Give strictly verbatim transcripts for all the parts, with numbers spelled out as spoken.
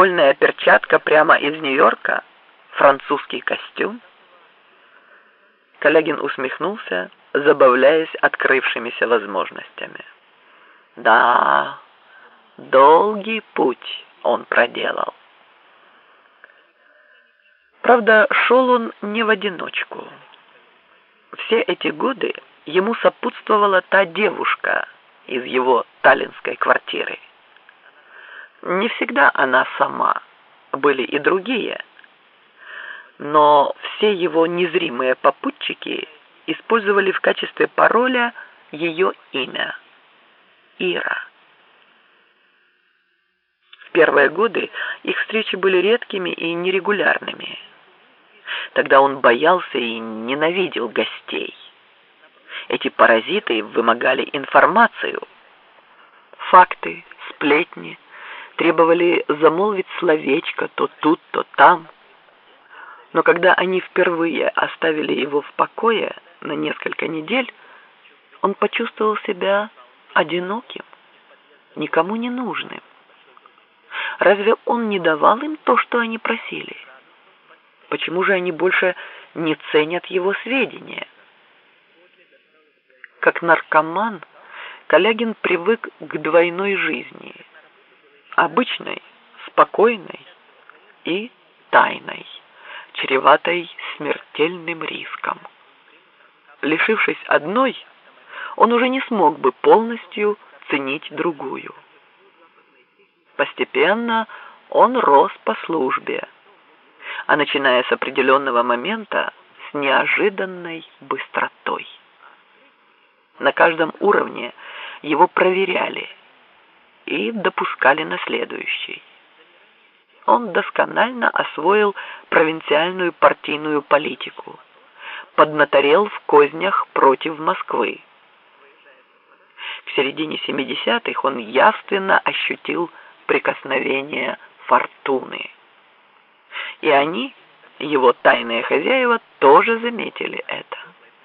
бейсбольная перчатка прямо из Нью-Йорка, французский костюм. Калягин усмехнулся, забавляясь открывшимися возможностями. Да, долгий путь он проделал. Правда, шел он не в одиночку. Все эти годы ему сопутствовала та девушка из его таллинской квартиры. Не всегда она сама, были и другие, но все его незримые попутчики использовали в качестве пароля ее имя – Ира. В первые годы их встречи были редкими и нерегулярными. Тогда он боялся и ненавидел гостей. Эти паразиты вымогали информацию. Факты, сплетни требовали замолвить словечко то тут, то там. Но когда они впервые оставили его в покое на несколько недель, он почувствовал себя одиноким, никому не нужным. Разве он не давал им то, что они просили? Почему же они больше не ценят его сведения? Как наркоман, Калягин привык к двойной жизни. Обычной, спокойной и тайной, чреватой смертельным риском. Лишившись одной, он уже не смог бы полностью ценить другую. Постепенно он рос по службе, а начиная с определенного момента, с неожиданной быстротой. На каждом уровне его проверяли и допускали на следующий. Он досконально освоил провинциальную партийную политику, поднаторел в кознях против Москвы. К середине семидесятых он явственно ощутил прикосновение фортуны. И они, его тайные хозяева, тоже заметили это.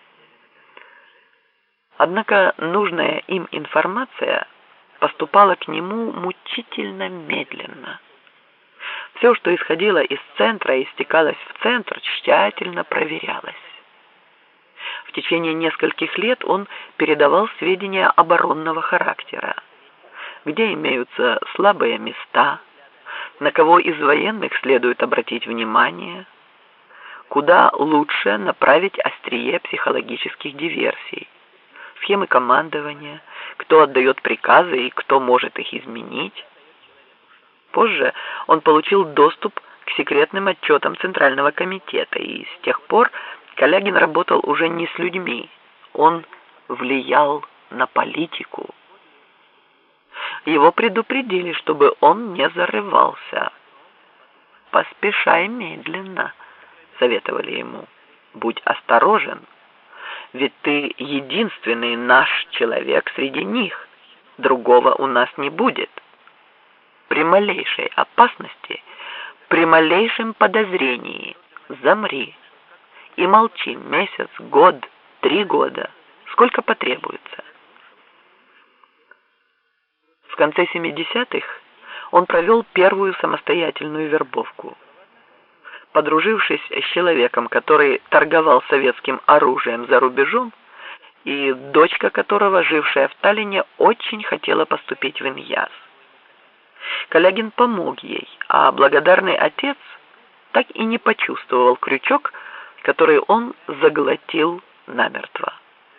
Однако нужная им информация поступала к нему мучительно медленно. Все, что исходило из центра и стекалось в центр, тщательно проверялось. В течение нескольких лет он передавал сведения оборонного характера, где имеются слабые места, на кого из военных следует обратить внимание, куда лучше направить острие психологических диверсий, схемы командования, кто отдает приказы и кто может их изменить. Позже он получил доступ к секретным отчетам Центрального комитета, и с тех пор Калягин работал уже не с людьми, он влиял на политику. Его предупредили, чтобы он не зарывался. «Поспешай медленно», — советовали ему. «Будь осторожен, ведь ты единственный наш человек среди них, другого у нас не будет. При малейшей опасности, при малейшем подозрении замри и молчи месяц, год, три года, сколько потребуется». В конце семидесятых он провел первую самостоятельную вербовку. Подружившись с человеком, который торговал советским оружием за рубежом, и дочка которого, жившая в Таллине, очень хотела поступить в Иньяс. Калягин помог ей, а благодарный отец так и не почувствовал крючок, который он заглотил намертво.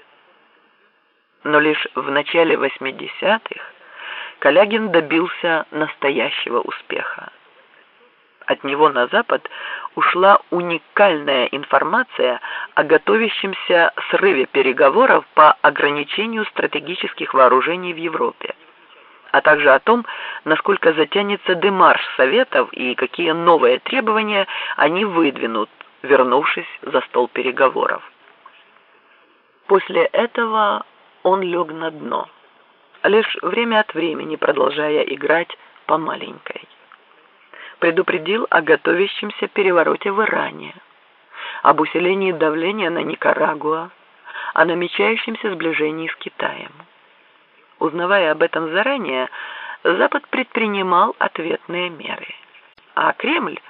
Но лишь в начале восьмидесятых Калягин добился настоящего успеха. От него на Запад ушла уникальная информация о готовящемся срыве переговоров по ограничению стратегических вооружений в Европе, а также о том, насколько затянется демарш Советов и какие новые требования они выдвинут, вернувшись за стол переговоров. После этого он лег на дно, лишь время от времени продолжая играть по маленькой. Предупредил о готовящемся перевороте в Иране, об усилении давления на Никарагуа, о намечающемся сближении с Китаем. Узнавая об этом заранее, Запад предпринимал ответные меры. а Кремль